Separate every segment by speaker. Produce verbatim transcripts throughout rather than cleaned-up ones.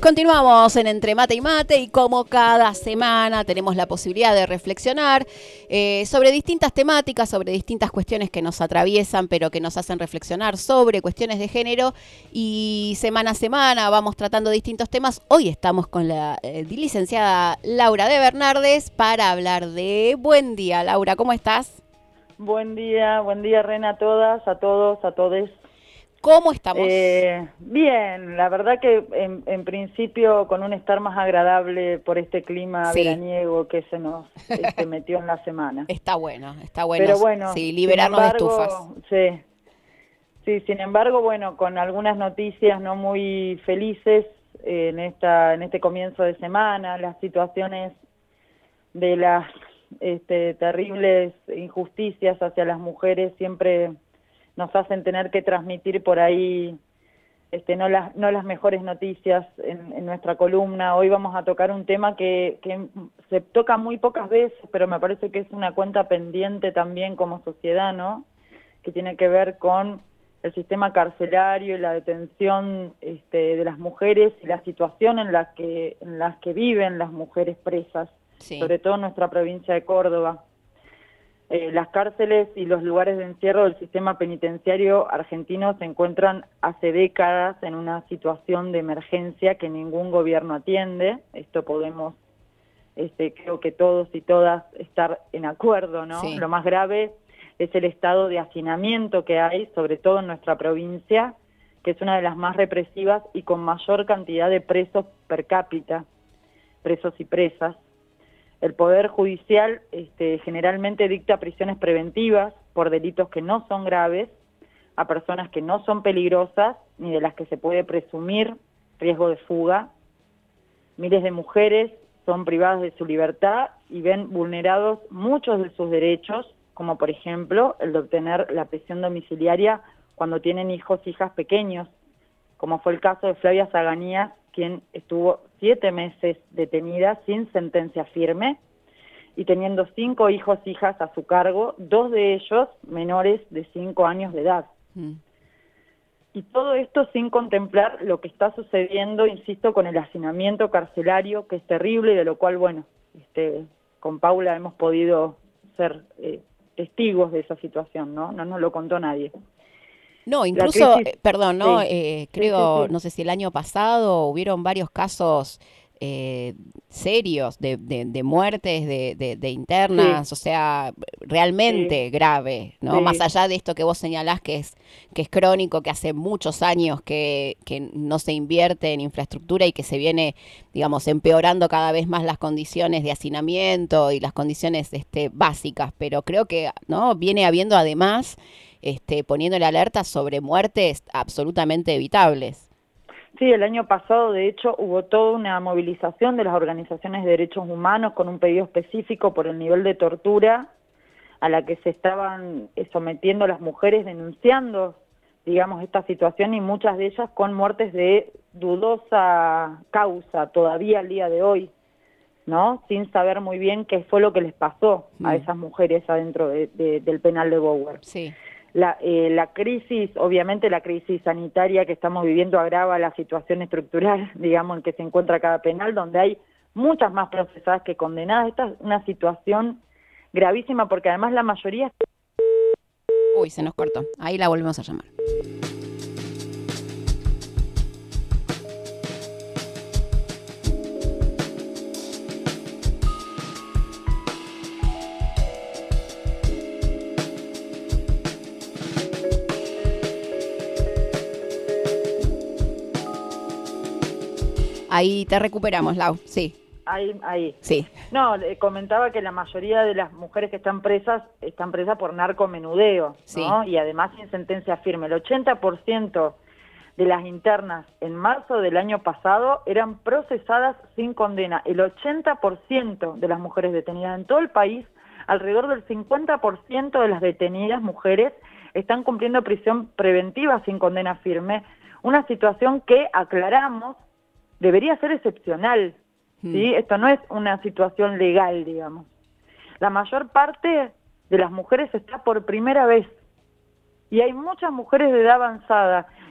Speaker 1: Continuamos en Entre Mate y Mate y como cada semana tenemos la posibilidad de reflexionar eh, sobre distintas temáticas, sobre distintas cuestiones que nos atraviesan, pero que nos hacen reflexionar sobre cuestiones de género, y semana a semana vamos tratando distintos temas. Hoy estamos con la eh, licenciada Laura de Bernardes para hablar de... Buen día, Laura, ¿cómo estás?
Speaker 2: Buen día, buen día, Rena, a todas, a todos, a todes.
Speaker 1: ¿Cómo estamos?
Speaker 2: Eh, bien, la verdad que en, en principio con un estar más agradable por este clima
Speaker 1: Sí.
Speaker 2: veraniego que se nos este, metió en la semana.
Speaker 1: Está bueno, está bueno.
Speaker 2: Pero bueno,
Speaker 1: sí, liberarnos
Speaker 2: sin embargo,
Speaker 1: de estufas.
Speaker 2: Sí, sí, sin embargo, bueno, con algunas noticias no muy felices eh, en esta, en este comienzo de semana, las situaciones de las este, terribles injusticias hacia las mujeres siempre nos hacen tener que transmitir por ahí este, no, las, no las mejores noticias en, en nuestra columna. Hoy vamos a tocar un tema que, que se toca muy pocas veces, pero me parece que es una cuenta pendiente también como sociedad, ¿no? Que tiene que ver con el sistema carcelario y la detención este, de las mujeres y la situación en la que, en las que viven las mujeres presas, sí. Sobre todo en nuestra provincia de Córdoba. Eh, las cárceles y los lugares de encierro del sistema penitenciario argentino se encuentran hace décadas en una situación de emergencia que ningún gobierno atiende. Esto podemos, este, creo que todos y todas, estar en acuerdo, ¿no? Sí. Lo más grave es el estado de hacinamiento que hay, sobre todo en nuestra provincia, que es una de las más represivas y con mayor cantidad de presos per cápita, presos y presas. El Poder Judicial este, generalmente dicta prisiones preventivas por delitos que no son graves, a personas que no son peligrosas, ni de las que se puede presumir riesgo de fuga. Miles de mujeres son privadas de su libertad y ven vulnerados muchos de sus derechos, como por ejemplo el de obtener la prisión domiciliaria cuando tienen hijos e hijas pequeños, como fue el caso de Flavia Zaganías, quien estuvo siete meses detenida sin sentencia firme y teniendo cinco hijos e hijas a su cargo, dos de ellos menores de cinco años de edad. Mm. Y todo esto sin contemplar lo que está sucediendo, insisto, con el hacinamiento carcelario, que es terrible y de lo cual, bueno, este, con Paula hemos podido ser eh, testigos de esa situación, ¿no? No nos lo contó nadie.
Speaker 1: No, incluso, crisis, eh, perdón, ¿no?
Speaker 2: Sí,
Speaker 1: eh, creo,
Speaker 2: sí, sí, sí.
Speaker 1: no sé si el año pasado hubieron varios casos eh, serios de, de, de muertes de, de, de internas, sí. O sea, realmente sí. grave, ¿no? Sí. Más allá de esto que vos señalás que es que es crónico, que hace muchos años que, que no se invierte en infraestructura y que se viene, digamos, empeorando cada vez más las condiciones de hacinamiento y las condiciones este, básicas, pero creo que, ¿no? Viene habiendo además... Este, poniéndole alerta sobre muertes absolutamente evitables.
Speaker 2: Sí, el año pasado, de hecho, hubo toda una movilización de las organizaciones de derechos humanos con un pedido específico por el nivel de tortura a la que se estaban sometiendo las mujeres, denunciando, digamos, esta situación, y muchas de ellas con muertes de dudosa causa todavía al día de hoy, ¿no? Sin saber muy bien qué fue lo que les pasó mm. a esas mujeres adentro de, de, del penal de Bower.
Speaker 1: Sí.
Speaker 2: La, eh, la crisis, obviamente la crisis sanitaria que estamos viviendo agrava la situación estructural, digamos, en que se encuentra cada penal, donde hay muchas más procesadas que condenadas. Esta es una situación gravísima porque además la mayoría...
Speaker 1: Uy, se nos cortó. Ahí la volvemos a llamar. Ahí te recuperamos, Lau, sí.
Speaker 2: Ahí, ahí.
Speaker 1: Sí.
Speaker 2: No, le comentaba que la mayoría de las mujeres que están presas, están presas por narcomenudeo,
Speaker 1: sí.
Speaker 2: ¿no? Y además sin sentencia firme. El ochenta por ciento de las internas en marzo del año pasado eran procesadas sin condena. El ochenta por ciento de las mujeres detenidas en todo el país, alrededor del cincuenta por ciento de las detenidas mujeres están cumpliendo prisión preventiva sin condena firme. Una situación que, aclaramos, debería ser excepcional, ¿sí? Mm. Esto no es una situación legal, digamos. La mayor parte de las mujeres está por primera vez y hay muchas mujeres de edad avanzada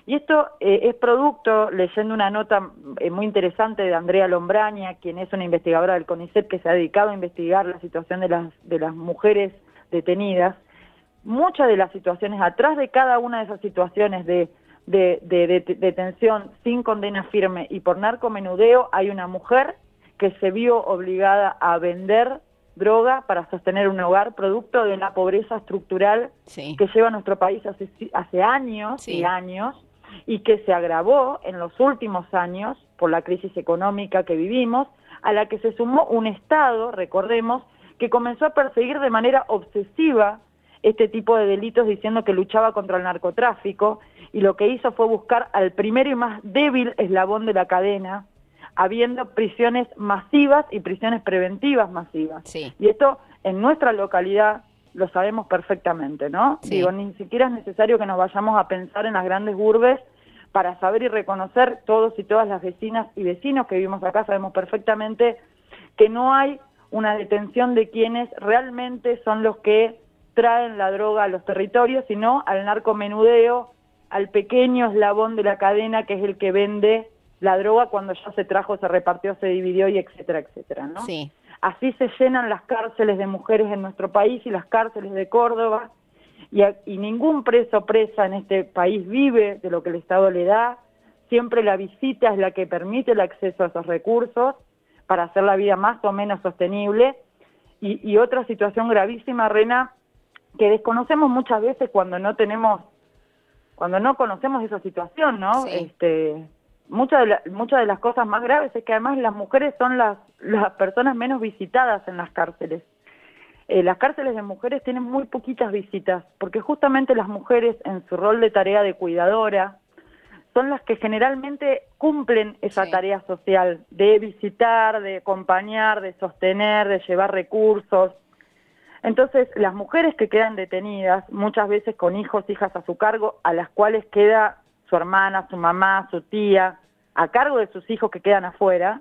Speaker 2: Y esto eh, es producto, leyendo una nota eh, muy interesante de Andrea Lombraña, quien es una investigadora del CONICET que se ha dedicado a investigar la situación de las, de las mujeres detenidas. Muchas de las situaciones, atrás de cada una de esas situaciones de, de, de, de, de detención sin condena firme y por narcomenudeo, hay una mujer que se vio obligada a vender droga para sostener un hogar, producto de la pobreza estructural sí. que lleva nuestro país hace, hace años sí. y años, y que se agravó en los últimos años por la crisis económica que vivimos, a la que se sumó un Estado, recordemos, que comenzó a perseguir de manera obsesiva este tipo de delitos diciendo que luchaba contra el narcotráfico, y lo que hizo fue buscar al primero y más débil eslabón de la cadena, habiendo prisiones masivas y prisiones preventivas masivas. Sí. Y esto en nuestra localidad lo sabemos perfectamente, ¿no? Sí. Digo, ni siquiera es necesario que nos vayamos a pensar en las grandes urbes para saber y reconocer, todos y todas las vecinas y vecinos que vivimos acá, sabemos perfectamente que no hay una detención de quienes realmente son los que traen la droga a los territorios, sino al narcomenudeo, al pequeño eslabón de la cadena que es el que vende la droga cuando ya se trajo, se repartió, se dividió y etcétera, etcétera, ¿no? Sí. Así se llenan las cárceles de mujeres en nuestro país y las cárceles de Córdoba, y, a, y ningún preso o presa en este país vive de lo que el Estado le da. Siempre la visita es la que permite el acceso a esos recursos para hacer la vida más o menos sostenible. Y, y otra situación gravísima, Rena, que desconocemos muchas veces cuando no tenemos, cuando no conocemos esa situación, ¿no? Sí. Este, muchas de, la, muchas de las cosas más graves es que además las mujeres son las, las personas menos visitadas en las cárceles. Eh, las cárceles de mujeres tienen muy poquitas visitas, porque justamente las mujeres en su rol de tarea de cuidadora son las que generalmente cumplen esa sí. tarea social de visitar, de acompañar, de sostener, de llevar recursos. Entonces, las mujeres que quedan detenidas, muchas veces con hijos, hijas a su cargo, a las cuales queda su hermana, su mamá, su tía, a cargo de sus hijos que quedan afuera,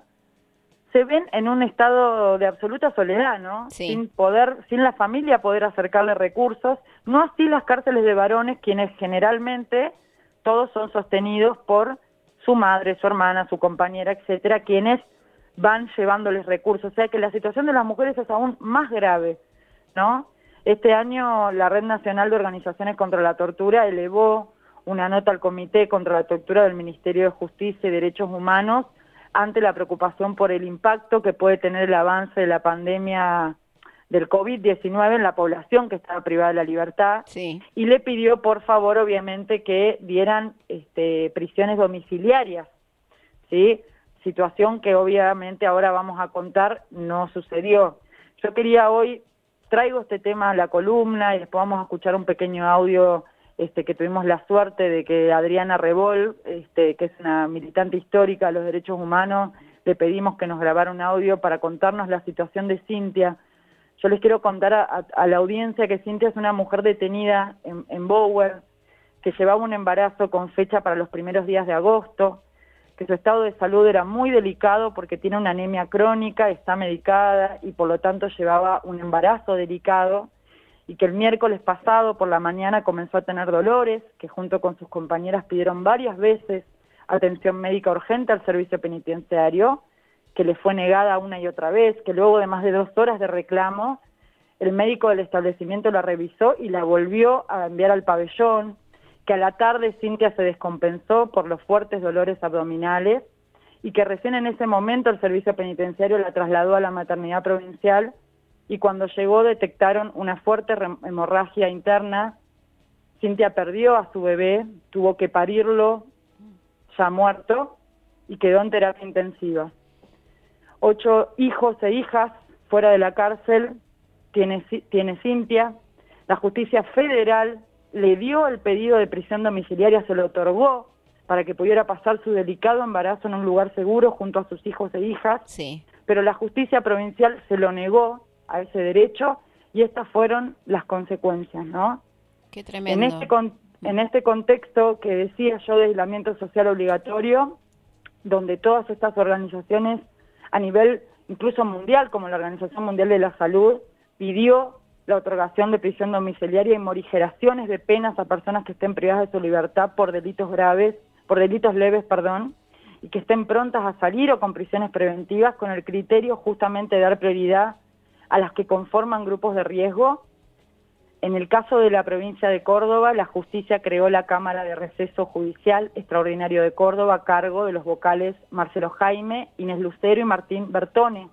Speaker 2: se ven en un estado de absoluta soledad, ¿no? Sí. Sin poder, sin la familia poder acercarle recursos, no así las cárceles de varones, quienes generalmente todos son sostenidos por su madre, su hermana, su compañera, etcétera, quienes van llevándoles recursos. O sea que la situación de las mujeres es aún más grave, ¿no? Este año la Red Nacional de Organizaciones contra la Tortura elevó una nota al Comité contra la Tortura del Ministerio de Justicia y Derechos Humanos ante la preocupación por el impacto que puede tener el avance de la pandemia del COVID diecinueve en la población que estaba privada de la libertad, sí. y le pidió por favor obviamente que dieran este, prisiones domiciliarias, ¿sí? Situación que obviamente ahora vamos a contar no sucedió. Yo quería hoy, traigo este tema a la columna y después vamos a escuchar un pequeño audio este, que tuvimos la suerte de que Adriana Rebol, este, que es una militante histórica de los derechos humanos, le pedimos que nos grabara un audio para contarnos la situación de Cintia. Yo les quiero contar a, a, a la audiencia que Cintia es una mujer detenida en, en Bower, que llevaba un embarazo con fecha para los primeros días de agosto, que su estado de salud era muy delicado porque tiene una anemia crónica, está medicada y por lo tanto llevaba un embarazo delicado, y que el miércoles pasado por la mañana comenzó a tener dolores, que junto con sus compañeras pidieron varias veces atención médica urgente al servicio penitenciario, que le fue negada una y otra vez, que luego de más de dos horas de reclamo, el médico del establecimiento la revisó y la volvió a enviar al pabellón, que a la tarde Cintia se descompensó por los fuertes dolores abdominales y que recién en ese momento el servicio penitenciario la trasladó a la maternidad provincial, y cuando llegó detectaron una fuerte hemorragia interna. Cintia perdió a su bebé, tuvo que parirlo ya muerto y quedó en terapia intensiva. Ocho hijos e hijas fuera de la cárcel tiene, tiene Cintia. La justicia federal le dio el pedido de prisión domiciliaria, se lo otorgó para que pudiera pasar su delicado embarazo en un lugar seguro junto a sus hijos e hijas, sí. pero la justicia provincial se lo negó a ese derecho, y estas fueron las consecuencias, ¿no?
Speaker 1: Qué tremendo.
Speaker 2: En este, con, en este contexto que decía yo de aislamiento social obligatorio, donde todas estas organizaciones a nivel incluso mundial, como la Organización Mundial de la Salud, pidió la otorgación de prisión domiciliaria y morigeraciones de penas a personas que estén privadas de su libertad por delitos graves, por delitos leves, perdón, y que estén prontas a salir o con prisiones preventivas con el criterio justamente de dar prioridad a las que conforman grupos de riesgo. En el caso de la provincia de Córdoba, la justicia creó la Cámara de Receso Judicial Extraordinario de Córdoba a cargo de los vocales Marcelo Jaime, Inés Lucero y Martín Bertone,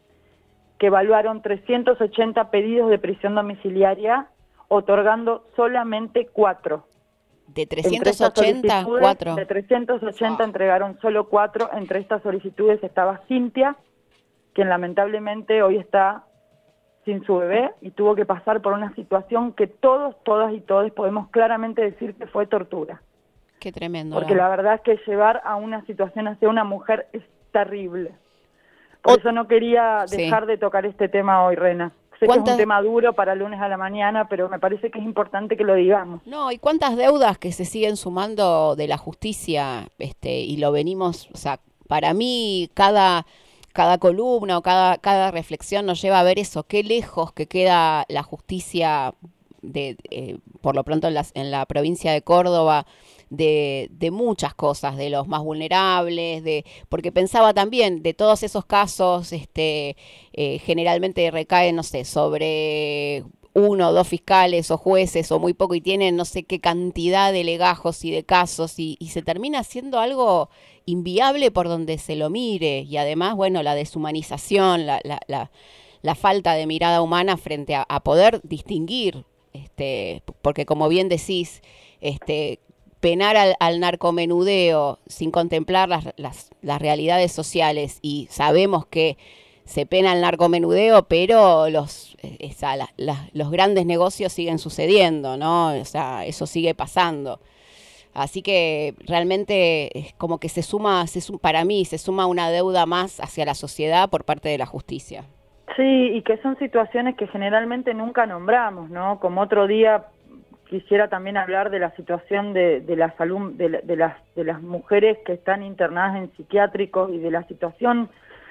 Speaker 2: que evaluaron trescientos ochenta pedidos de prisión domiciliaria, otorgando solamente cuatro.
Speaker 1: De trescientos ochenta, cuatro.
Speaker 2: De trescientos ochenta oh. entregaron solo cuatro. Entre estas solicitudes estaba Cintia, quien lamentablemente hoy está sin su bebé y tuvo que pasar por una situación que todos, todas y todos podemos claramente decir que fue tortura.
Speaker 1: Qué tremendo.
Speaker 2: Porque la verdad es que llevar a una situación hacia una mujer es terrible. Por o... eso no quería dejar sí. de tocar este tema hoy, Rena. Sé que es un tema duro para lunes a la mañana, pero me parece que es importante que lo digamos.
Speaker 1: No, y cuántas deudas que se siguen sumando de la justicia, este, y lo venimos, o sea, para mí cada, cada columna o cada, cada reflexión nos lleva a ver eso, qué lejos que queda la justicia, de, eh, por lo pronto en, las, en la provincia de Córdoba, de, de muchas cosas, de los más vulnerables, de porque pensaba también de todos esos casos, este, eh, generalmente recaen, no sé, sobre uno o dos fiscales o jueces o muy poco y tienen no sé qué cantidad de legajos y de casos y, y se termina siendo algo inviable por donde se lo mire y además, bueno, la deshumanización, la, la, la, la falta de mirada humana frente a, a poder distinguir, este, porque como bien decís, este, penar al, al narcomenudeo sin contemplar las, las, las realidades sociales y sabemos que se pena el narcomenudeo, pero los, esa, la, la, los grandes negocios siguen sucediendo, ¿no? O sea, eso sigue pasando. Así que realmente es como que se suma, se suma, para mí, se suma una deuda más hacia la sociedad por parte de la justicia.
Speaker 2: Sí, y que son situaciones que generalmente nunca nombramos, ¿no? Como otro día quisiera también hablar de la situación de, de la salud de, de las de las mujeres que están internadas en psiquiátricos y de la situación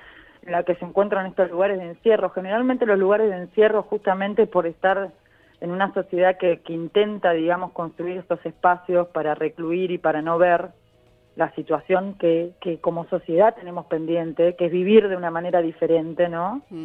Speaker 2: en la que se encuentran estos lugares de encierro. Generalmente los lugares de encierro, justamente por estar en una sociedad que, que intenta, digamos, construir estos espacios para recluir y para no ver la situación que, que como sociedad tenemos pendiente, que es vivir de una manera diferente, ¿no? Mm.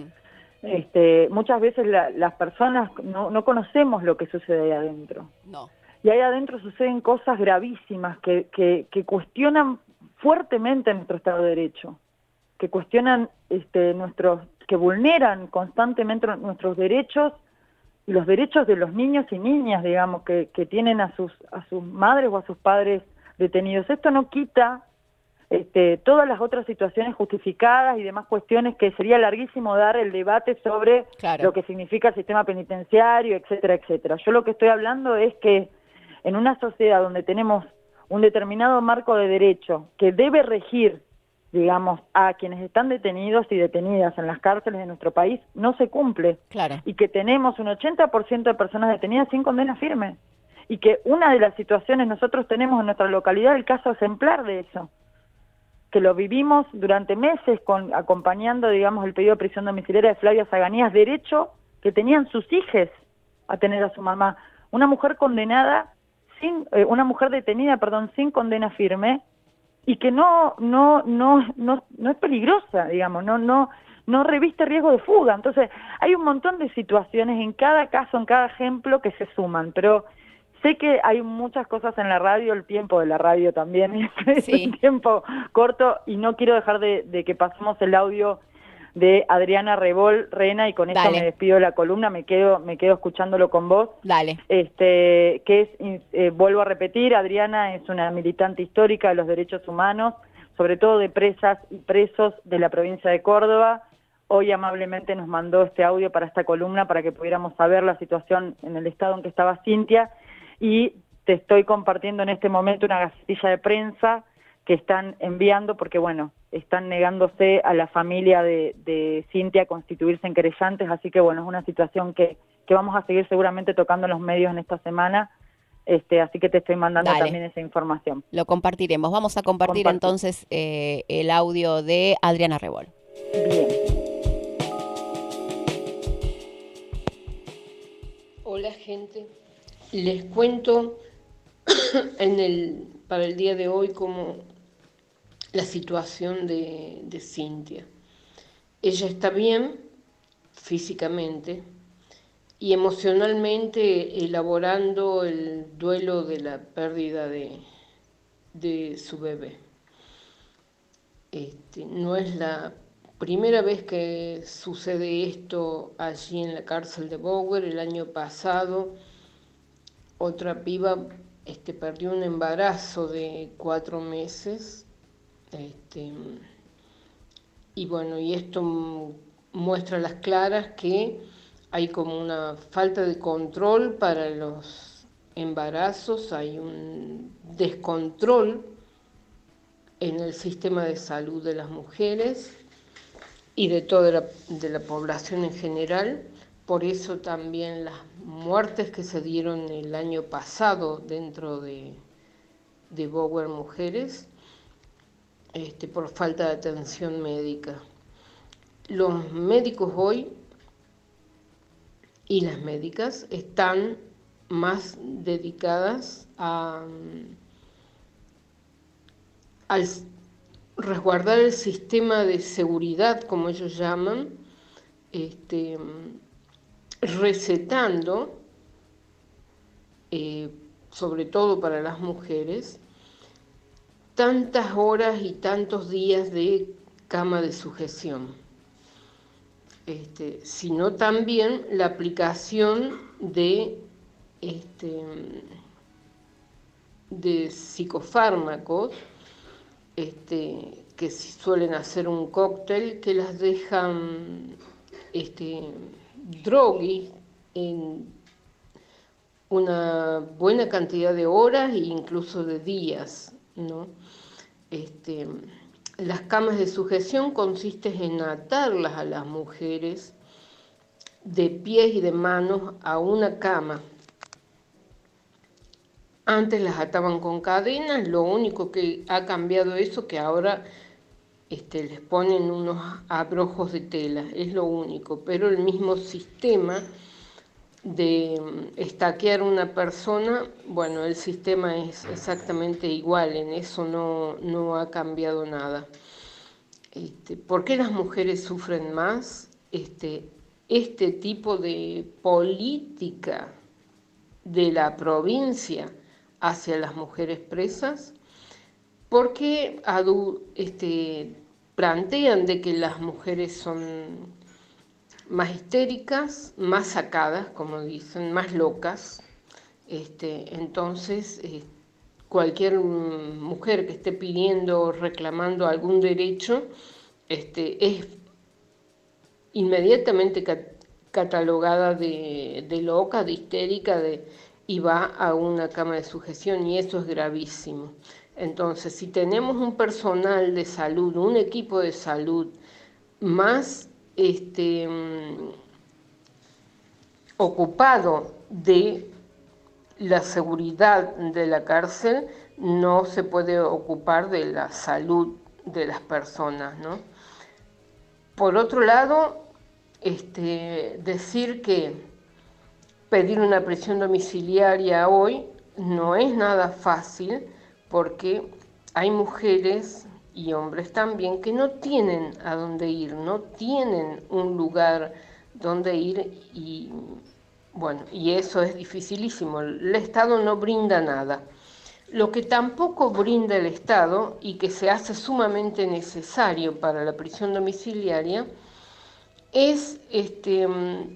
Speaker 2: Este, muchas veces la, las personas no, no conocemos lo que sucede ahí adentro.
Speaker 1: No.
Speaker 2: Y ahí adentro suceden cosas gravísimas que, que, que cuestionan fuertemente nuestro Estado de Derecho, que cuestionan este, nuestros, que vulneran constantemente nuestros derechos y los derechos de los niños y niñas, digamos, que, que tienen a sus, a sus madres o a sus padres detenidos. Esto no quita Este, todas las otras situaciones justificadas y demás cuestiones que sería larguísimo dar el debate sobre claro. lo que significa el sistema penitenciario, etcétera, etcétera. Yo lo que estoy hablando es que en una sociedad donde tenemos un determinado marco de derecho que debe regir, digamos, a quienes están detenidos y detenidas en las cárceles de nuestro país, no se cumple.
Speaker 1: Claro.
Speaker 2: Y que tenemos un ochenta por ciento de personas detenidas sin condena firme. Y que una de las situaciones, nosotros tenemos en nuestra localidad el caso ejemplar de eso, que lo vivimos durante meses con, acompañando, digamos, el pedido de prisión domiciliaria de Flavia Zaganías, derecho que tenían sus hijos a tener a su mamá. Una mujer condenada, sin eh, una mujer detenida, perdón, sin condena firme, y que no no no no no es peligrosa, digamos, no no no reviste riesgo de fuga. Entonces, hay un montón de situaciones en cada caso, en cada ejemplo que se suman, pero sé que hay muchas cosas en la radio, el tiempo de la radio también es sí. un tiempo corto y no quiero dejar de, de que pasemos el audio de Adriana Rebol, Rena, y con esto
Speaker 1: Dale.
Speaker 2: me despido de la columna, me quedo me quedo escuchándolo con vos.
Speaker 1: Dale.
Speaker 2: Este, que es, eh, vuelvo a repetir, Adriana es una militante histórica de los derechos humanos, sobre todo de presas y presos de la provincia de Córdoba. Hoy amablemente nos mandó este audio para esta columna para que pudiéramos saber la situación en el estado en que estaba Cintia. Y te estoy compartiendo en este momento una gacetilla de prensa que están enviando porque, bueno, están negándose a la familia de, de Cintia a constituirse en querellantes, así que, bueno, es una situación que, que vamos a seguir seguramente tocando en los medios en esta semana, este, así que te estoy mandando Dale. también esa información.
Speaker 1: Lo compartiremos. Vamos a compartir Compartir. entonces eh, el audio de Adriana Rebol.
Speaker 2: Bien.
Speaker 3: Hola gente, les cuento en el, para el día de hoy como la situación de, de Cintia. Ella está bien físicamente y emocionalmente elaborando el duelo de la pérdida de, de su bebé. Este, no es la primera vez que sucede esto allí en la cárcel de Bower. El año pasado otra piba este, perdió un embarazo de cuatro meses. Este, y bueno, y esto muestra a las claras que hay como una falta de control para los embarazos, hay un descontrol en el sistema de salud de las mujeres y de toda la, de la población en general. Por eso también las muertes que se dieron el año pasado dentro de, de Bower Mujeres, este, por falta de atención médica. Los médicos hoy y las médicas están más dedicadas a, al resguardar el sistema de seguridad, como ellos llaman, este, recetando, eh, sobre todo para las mujeres, tantas horas y tantos días de cama de sujeción, este, sino también la aplicación de, este, de psicofármacos, este, que suelen hacer un cóctel que las dejan este, droguis en una buena cantidad de horas e incluso de días, ¿no? Este, las camas de sujeción consisten en atarlas a las mujeres de pies y de manos a una cama. Antes las ataban con cadenas, lo único que ha cambiado eso, que ahora este, les ponen unos abrojos de tela, es lo único, pero el mismo sistema de estaquear una persona, bueno, el sistema es exactamente igual, en eso no, no ha cambiado nada. Este, ¿por qué las mujeres sufren más este, este tipo de política de la provincia hacia las mujeres presas? Porque este, plantean de que las mujeres son más histéricas, más sacadas, como dicen, más locas. Este, entonces, eh, cualquier mujer que esté pidiendo, reclamando algún derecho, este, es inmediatamente cat catalogada de, de loca, de histérica, de, y va a una cama de sujeción, y eso es gravísimo. Entonces, si tenemos un personal de salud, un equipo de salud más este, ocupado de la seguridad de la cárcel, no se puede ocupar de la salud de las personas, ¿no? Por otro lado, este, decir que pedir una prisión domiciliaria hoy no es nada fácil, porque hay mujeres y hombres también que no tienen a dónde ir, no tienen un lugar donde ir, y bueno, y eso es dificilísimo. El Estado no brinda nada. Lo que tampoco brinda el Estado, y que se hace sumamente necesario para la prisión domiciliaria, es este,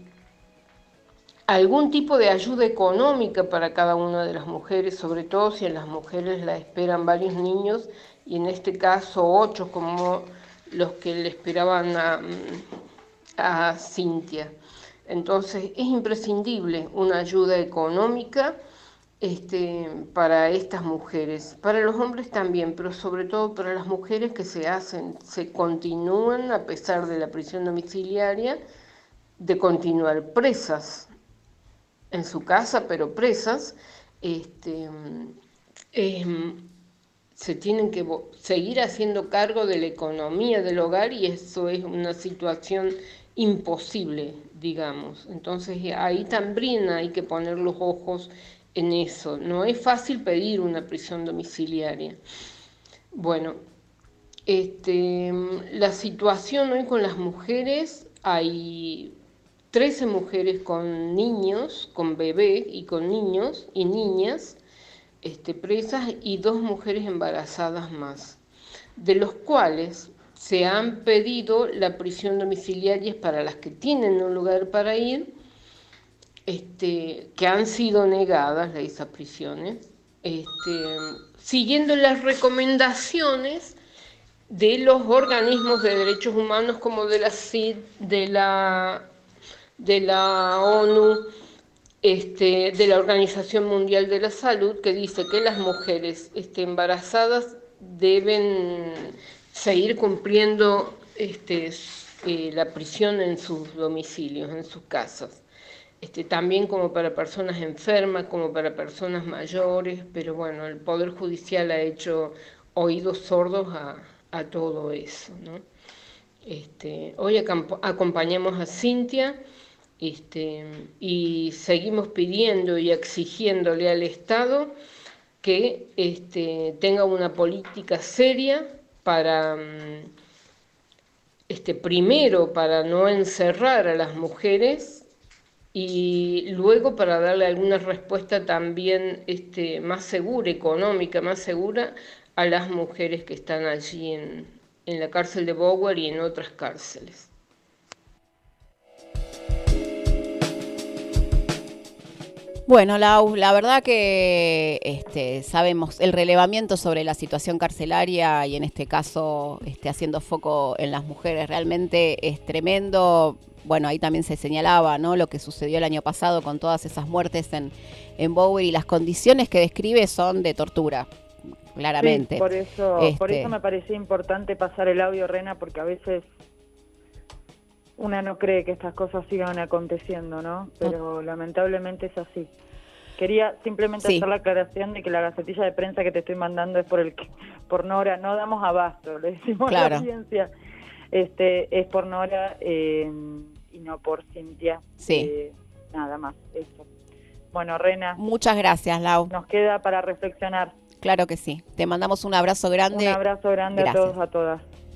Speaker 3: algún tipo de ayuda económica para cada una de las mujeres, sobre todo si a las mujeres la esperan varios niños, y en este caso ocho, como los que le esperaban a, a Cintia. Entonces es imprescindible una ayuda económica este, para estas mujeres, para los hombres también, pero sobre todo para las mujeres que se hacen, se continúan a pesar de la prisión domiciliaria, de continuar presas en su casa, pero presas, este, eh, se tienen que seguir haciendo cargo de la economía del hogar, y eso es una situación imposible, digamos. Entonces ahí también hay que poner los ojos en eso. No es fácil pedir una prisión domiciliaria. Bueno, este, la situación hoy con las mujeres, hay trece mujeres con niños, con bebés y con niños y niñas este, presas y dos mujeres embarazadas más, de los cuales se han pedido la prisión domiciliaria para las que tienen un lugar para ir, este, que han sido negadas esas prisiones, este, siguiendo las recomendaciones de los organismos de derechos humanos como de la C I D, de la, de la ONU, este, de la Organización Mundial de la Salud, que dice que las mujeres este, embarazadas deben seguir cumpliendo este, eh, la prisión en sus domicilios, en sus casas. Este, también como para personas enfermas, como para personas mayores, pero bueno, el Poder Judicial ha hecho oídos sordos a, a todo eso, ¿no? Este, hoy acompañamos a Cintia este, y seguimos pidiendo y exigiéndole al Estado que este, tenga una política seria para, este, primero, para no encerrar a las mujeres y luego para darle alguna respuesta también este, más segura, económica, más segura a las mujeres que están allí en, en la cárcel de Bower y en otras cárceles.
Speaker 1: Bueno, Lau, la verdad que este, sabemos el relevamiento sobre la situación carcelaria y en este caso este, haciendo foco en las mujeres realmente es tremendo. Bueno, ahí también se señalaba, ¿no?, lo que sucedió el año pasado con todas esas muertes en, en Bower y las condiciones que describe son de tortura, claramente.
Speaker 2: Sí, por eso,
Speaker 1: este...
Speaker 2: por eso me parecía importante pasar el audio, Rena, porque a veces una no cree que estas cosas sigan aconteciendo, ¿no? Pero no. Lamentablemente es así. Quería simplemente sí. hacer la aclaración de que la gacetilla de prensa que te estoy mandando es por el por Nora, no damos abasto, le decimos claro. a la audiencia. Este, es por Nora eh, y no por Cintia.
Speaker 1: Sí.
Speaker 2: Eh, nada más, eso. Bueno, Rena.
Speaker 1: Muchas gracias, Lau.
Speaker 2: Nos queda para reflexionar.
Speaker 1: Claro que sí. Te mandamos un abrazo grande.
Speaker 2: Un abrazo grande gracias. a todos, a todas.